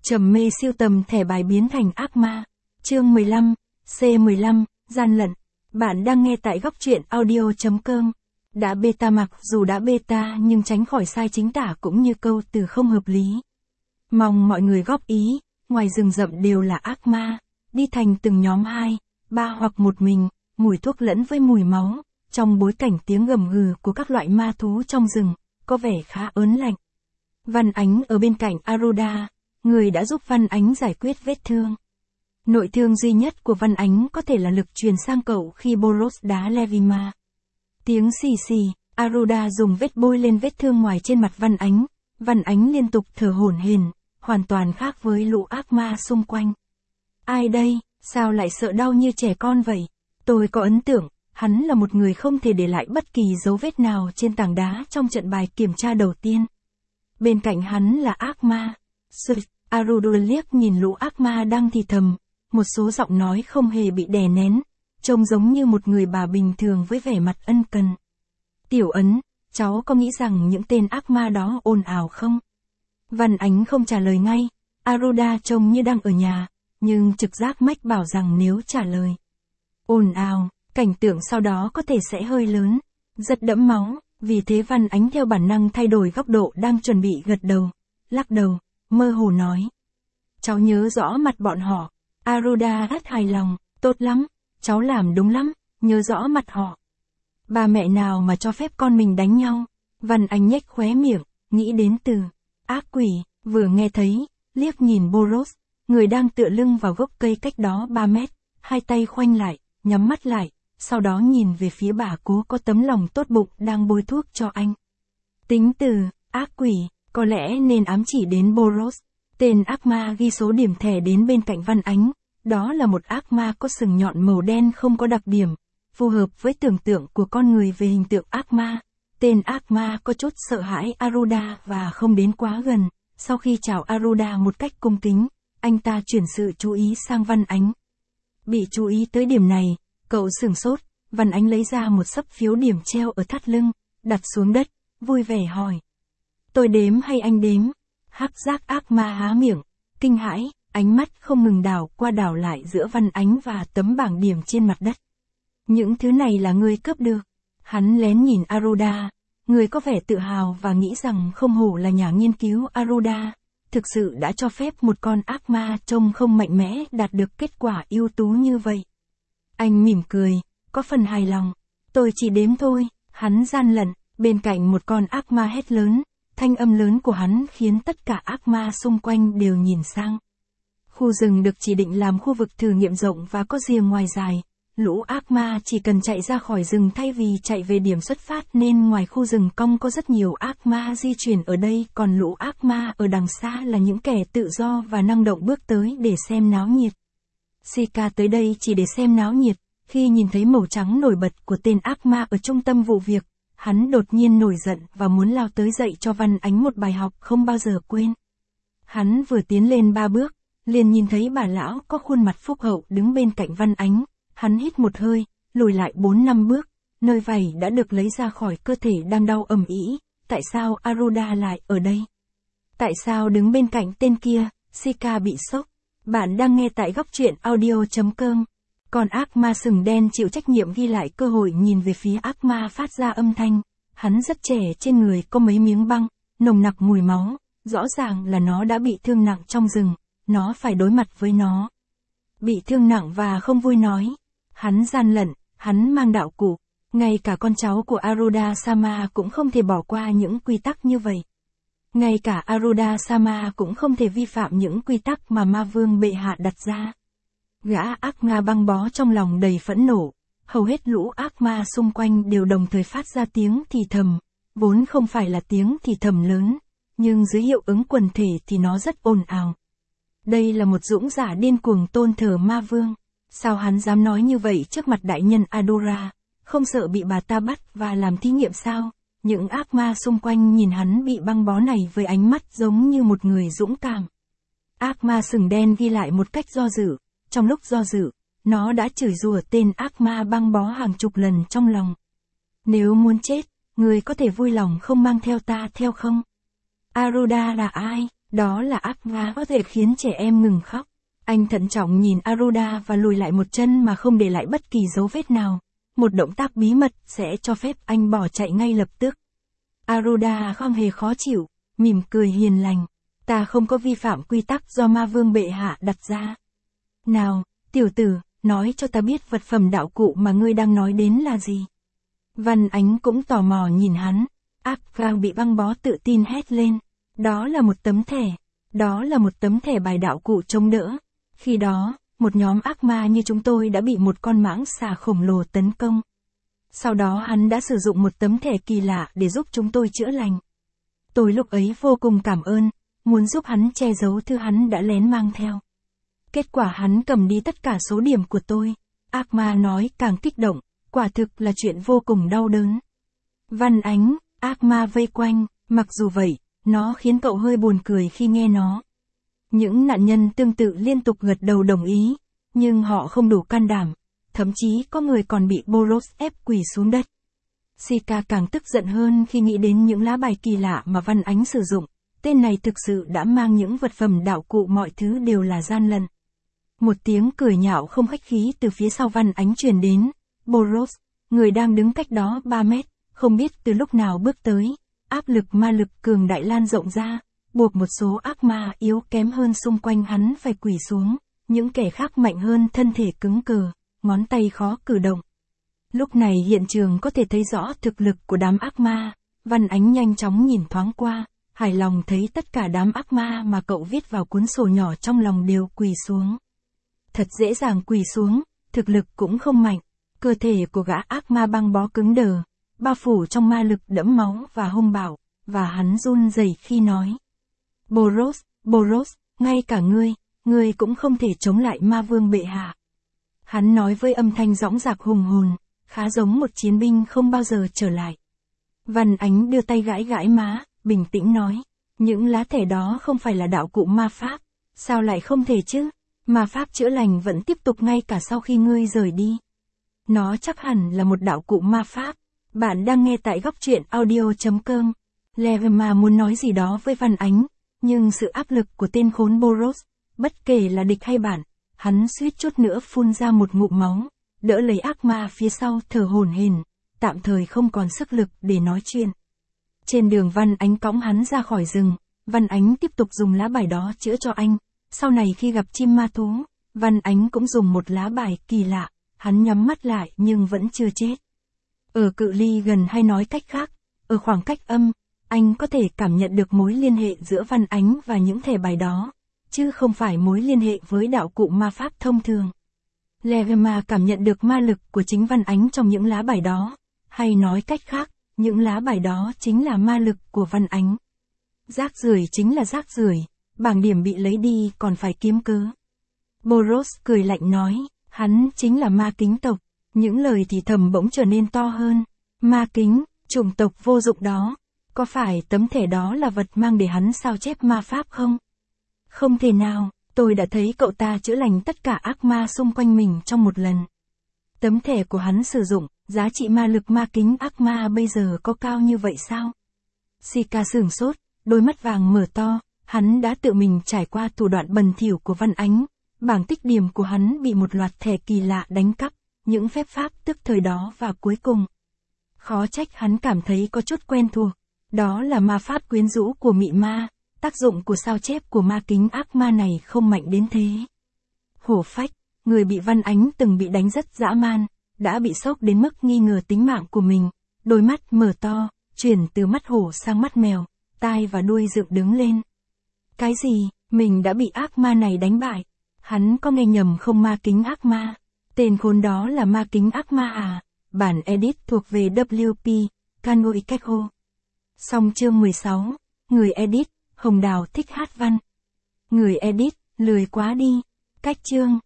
Trầm mê siêu tầm thẻ bài biến thành ác ma. Chương 15, C15, gian lận. Bạn đang nghe tại góc truyện audio.com. Đã beta mặc dù đã beta nhưng tránh khỏi sai chính tả cũng như câu từ không hợp lý. Mong mọi người góp ý, ngoài rừng rậm đều là ác ma, đi thành từng nhóm 2, 3 hoặc một mình, mùi thuốc lẫn với mùi máu, trong bối cảnh tiếng gầm gừ của các loại ma thú trong rừng, có vẻ khá ớn lạnh. Văn Ánh ở bên cạnh Aruda, người đã giúp Văn Ánh giải quyết vết thương. Nội thương duy nhất của Văn Ánh có thể là lực truyền sang cậu khi Boros đá Levima. Tiếng xì xì, Aruda dùng vết bôi lên vết thương ngoài trên mặt Văn Ánh. Văn Ánh liên tục thở hổn hển, hoàn toàn khác với lũ ác ma xung quanh. Ai đây, sao lại sợ đau như trẻ con vậy? Tôi có ấn tượng, hắn là một người không thể để lại bất kỳ dấu vết nào trên tảng đá trong trận bài kiểm tra đầu tiên. Bên cạnh hắn là ác ma. Aruda liếc nhìn lũ ác ma đang thì thầm, một số giọng nói không hề bị đè nén, trông giống như một người bà bình thường với vẻ mặt ân cần. Tiểu Ấn, cháu có nghĩ rằng những tên ác ma đó ồn ào không? Văn Ánh không trả lời ngay, Aruda trông như đang ở nhà, nhưng trực giác mách bảo rằng nếu trả lời ồn ào, cảnh tượng sau đó có thể sẽ hơi lớn, rất đẫm máu, vì thế Văn Ánh theo bản năng thay đổi góc độ đang chuẩn bị gật đầu, lắc đầu, mơ hồ nói. Cháu nhớ rõ mặt bọn họ. Aruda rất hài lòng, tốt lắm, cháu làm đúng lắm, nhớ rõ mặt họ. Ba mẹ nào mà cho phép con mình đánh nhau? Văn Ánh nhếch khóe miệng, nghĩ đến từ ác quỷ, vừa nghe thấy, liếc nhìn Boros, người đang tựa lưng vào gốc cây cách đó 3 mét, hai tay khoanh lại, nhắm mắt lại, sau đó nhìn về phía bà cố có tấm lòng tốt bụng đang bôi thuốc cho anh. Tính từ ác quỷ, có lẽ nên ám chỉ đến Boros. Tên ác ma ghi số điểm thẻ đến bên cạnh Văn Ánh, đó là một ác ma có sừng nhọn màu đen không có đặc điểm, phù hợp với tưởng tượng của con người về hình tượng ác ma. Tên ác ma có chút sợ hãi Aruda và không đến quá gần, sau khi chào Aruda một cách cung kính, anh ta chuyển sự chú ý sang Văn Ánh. Bị chú ý tới điểm này, cậu sửng sốt, Văn Ánh lấy ra một xấp phiếu điểm treo ở thắt lưng, đặt xuống đất, vui vẻ hỏi. Tôi đếm hay anh đếm? Hắc giác ác ma há miệng, kinh hãi, ánh mắt không ngừng đảo qua đảo lại giữa Văn Ánh và tấm bảng điểm trên mặt đất. Những thứ này là ngươi cướp được. Hắn lén nhìn Aruda, người có vẻ tự hào và nghĩ rằng không hổ là nhà nghiên cứu Aruda, thực sự đã cho phép một con ác ma trông không mạnh mẽ đạt được kết quả ưu tú như vậy. Anh mỉm cười, có phần hài lòng. Tôi chỉ đếm thôi, hắn gian lận, bên cạnh một con ác ma hét lớn. Thanh âm lớn của hắn khiến tất cả ác ma xung quanh đều nhìn sang. Khu rừng được chỉ định làm khu vực thử nghiệm rộng và có rìa ngoài dài. Lũ ác ma chỉ cần chạy ra khỏi rừng thay vì chạy về điểm xuất phát nên ngoài khu rừng cong có rất nhiều ác ma di chuyển ở đây, còn lũ ác ma ở đằng xa là những kẻ tự do và năng động bước tới để xem náo nhiệt. Sika tới đây chỉ để xem náo nhiệt, khi nhìn thấy màu trắng nổi bật của tên ác ma ở trung tâm vụ việc. Hắn đột nhiên nổi giận và muốn lao tới dạy cho Văn Ánh một bài học không bao giờ quên. Hắn vừa tiến lên 3 bước, liền nhìn thấy bà lão có khuôn mặt phúc hậu đứng bên cạnh Văn Ánh. Hắn hít một hơi, lùi lại 4-5 bước, nơi vảy đã được lấy ra khỏi cơ thể đang đau ầm ĩ. Tại sao Aruda lại ở đây? Tại sao đứng bên cạnh tên kia? Sika bị sốc. Bạn đang nghe tại góc truyện audio.com. Còn ác ma sừng đen chịu trách nhiệm ghi lại cơ hội nhìn về phía ác ma phát ra âm thanh. Hắn rất trẻ, trên người có mấy miếng băng, nồng nặc mùi máu, rõ ràng là nó đã bị thương nặng trong rừng, nó phải đối mặt với nó. Bị thương nặng và không vui nói. Hắn gian lận, hắn mang đạo cụ, ngay cả con cháu của Aruda Sama cũng không thể bỏ qua những quy tắc như vậy. Ngay cả Aruda Sama cũng không thể vi phạm những quy tắc mà ma vương bệ hạ đặt ra. Gã ác ma băng bó trong lòng đầy phẫn nộ, hầu hết lũ ác ma xung quanh đều đồng thời phát ra tiếng thì thầm, vốn không phải là tiếng thì thầm lớn, nhưng dưới hiệu ứng quần thể thì nó rất ồn ào. Đây là một dũng giả điên cuồng tôn thờ ma vương, sao hắn dám nói như vậy trước mặt đại nhân Adora, không sợ bị bà ta bắt và làm thí nghiệm sao? Những ác ma xung quanh nhìn hắn bị băng bó này với ánh mắt giống như một người dũng cảm. Ác ma sừng đen ghi lại một cách do dự. Trong lúc do dự, nó đã chửi rủa tên ác ma băng bó hàng chục lần trong lòng. Nếu muốn chết, người có thể vui lòng không mang theo ta theo không? Aruda là ai? Đó là ác ma có thể khiến trẻ em ngừng khóc. Anh thận trọng nhìn Aruda và lùi lại một chân mà không để lại bất kỳ dấu vết nào. Một động tác bí mật sẽ cho phép anh bỏ chạy ngay lập tức. Aruda không hề khó chịu, mỉm cười hiền lành. Ta không có vi phạm quy tắc do ma vương bệ hạ đặt ra. Nào, tiểu tử, nói cho ta biết vật phẩm đạo cụ mà ngươi đang nói đến là gì. Văn Ánh cũng tò mò nhìn hắn. Arkham bị băng bó tự tin hét lên. Đó là một tấm thẻ. Đó là một tấm thẻ bài đạo cụ chống đỡ. Khi đó, một nhóm ác ma như chúng tôi đã bị một con mãng xà khổng lồ tấn công. Sau đó hắn đã sử dụng một tấm thẻ kỳ lạ để giúp chúng tôi chữa lành. Tôi lúc ấy vô cùng cảm ơn, muốn giúp hắn che giấu thứ hắn đã lén mang theo. Kết quả hắn cầm đi tất cả số điểm của tôi. Ác ma nói càng kích động, quả thực là chuyện vô cùng đau đớn. Văn Ánh, ác ma vây quanh, mặc dù vậy, nó khiến cậu hơi buồn cười khi nghe nó. Những nạn nhân tương tự liên tục gật đầu đồng ý, nhưng họ không đủ can đảm, thậm chí có người còn bị Boros ép quỳ xuống đất. Sika càng tức giận hơn khi nghĩ đến những lá bài kỳ lạ mà Văn Ánh sử dụng, tên này thực sự đã mang những vật phẩm đạo cụ, mọi thứ đều là gian lận. Một tiếng cười nhạo không khách khí từ phía sau Văn Ánh truyền đến. Boros, người đang đứng cách đó 3 mét, không biết từ lúc nào bước tới. Áp lực ma lực cường đại lan rộng ra, buộc một số ác ma yếu kém hơn xung quanh hắn phải quỳ xuống. Những kẻ khác mạnh hơn thân thể cứng cờ, ngón tay khó cử động. Lúc này hiện trường có thể thấy rõ thực lực của đám ác ma. Văn Ánh nhanh chóng nhìn thoáng qua, hài lòng thấy tất cả đám ác ma mà cậu viết vào cuốn sổ nhỏ trong lòng đều quỳ xuống. Thật dễ dàng quỳ xuống, thực lực cũng không mạnh. Cơ thể của gã ác ma băng bó cứng đờ, bao phủ trong ma lực đẫm máu và hung bạo, và hắn run rẩy khi nói. Boros, Boros, ngay cả ngươi cũng không thể chống lại ma vương bệ hạ. Hắn nói với âm thanh dõng dạc hùng hồn, khá giống một chiến binh không bao giờ trở lại. Văn Ánh đưa tay gãi gãi má, bình tĩnh nói. Những lá thẻ đó không phải là đạo cụ ma pháp. Sao lại không thể chứ? Ma pháp chữa lành vẫn tiếp tục ngay cả sau khi ngươi rời đi. Nó chắc hẳn là một đạo cụ ma pháp. Bạn đang nghe tại góc truyện audio.com. Levema muốn nói gì đó với Văn Ánh, nhưng sự áp lực của tên khốn Boros, bất kể là địch hay bạn, hắn suýt chút nữa phun ra một ngụm máu, đỡ lấy ác ma phía sau thở hổn hển, tạm thời không còn sức lực để nói chuyện. Trên đường Văn Ánh cõng hắn ra khỏi rừng, Văn Ánh tiếp tục dùng lá bài đó chữa cho anh. Sau này khi gặp chim ma thú, Văn Ánh cũng dùng một lá bài kỳ lạ, hắn nhắm mắt lại nhưng vẫn chưa chết. Ở cự ly gần hay nói cách khác, ở khoảng cách âm, anh có thể cảm nhận được mối liên hệ giữa Văn Ánh và những thẻ bài đó, chứ không phải mối liên hệ với đạo cụ ma pháp thông thường. Levema cảm nhận được ma lực của chính Văn Ánh trong những lá bài đó, hay nói cách khác, những lá bài đó chính là ma lực của Văn Ánh. Rác rưởi chính là rác rưởi, bảng điểm bị lấy đi còn phải kiếm cớ. Boros cười lạnh nói, hắn chính là ma kính tộc. Những lời thì thầm bỗng trở nên to hơn. Ma kính, chủng tộc vô dụng đó. Có phải tấm thẻ đó là vật mang để hắn sao chép ma pháp không? Không thể nào, tôi đã thấy cậu ta chữa lành tất cả ác ma xung quanh mình trong một lần. Tấm thẻ của hắn sử dụng, giá trị ma lực ma kính ác ma bây giờ có cao như vậy sao? Sika sửng sốt, đôi mắt vàng mở to, hắn đã tự mình trải qua thủ đoạn bẩn thỉu của Văn Ánh. Bảng tích điểm của hắn bị một loạt thẻ kỳ lạ đánh cắp, những phép pháp tức thời đó và cuối cùng. Khó trách hắn cảm thấy có chút quen thuộc. Đó là ma pháp quyến rũ của mị ma, tác dụng của sao chép của ma kính ác ma này không mạnh đến thế. Hổ phách, người bị Văn Ánh từng bị đánh rất dã man, đã bị sốc đến mức nghi ngờ tính mạng của mình, đôi mắt mở to, chuyển từ mắt hổ sang mắt mèo, tai và đuôi dựng đứng lên. Cái gì, mình đã bị ác ma này đánh bại? Hắn có nghe nhầm không? Ma kính ác ma. Tên khốn đó là ma kính ác ma à? Bản edit thuộc về WP, Kanoi Kekho. Xong chương 16, người edit, Hồng Đào thích hát văn. Người edit, lười quá đi. Cách chương.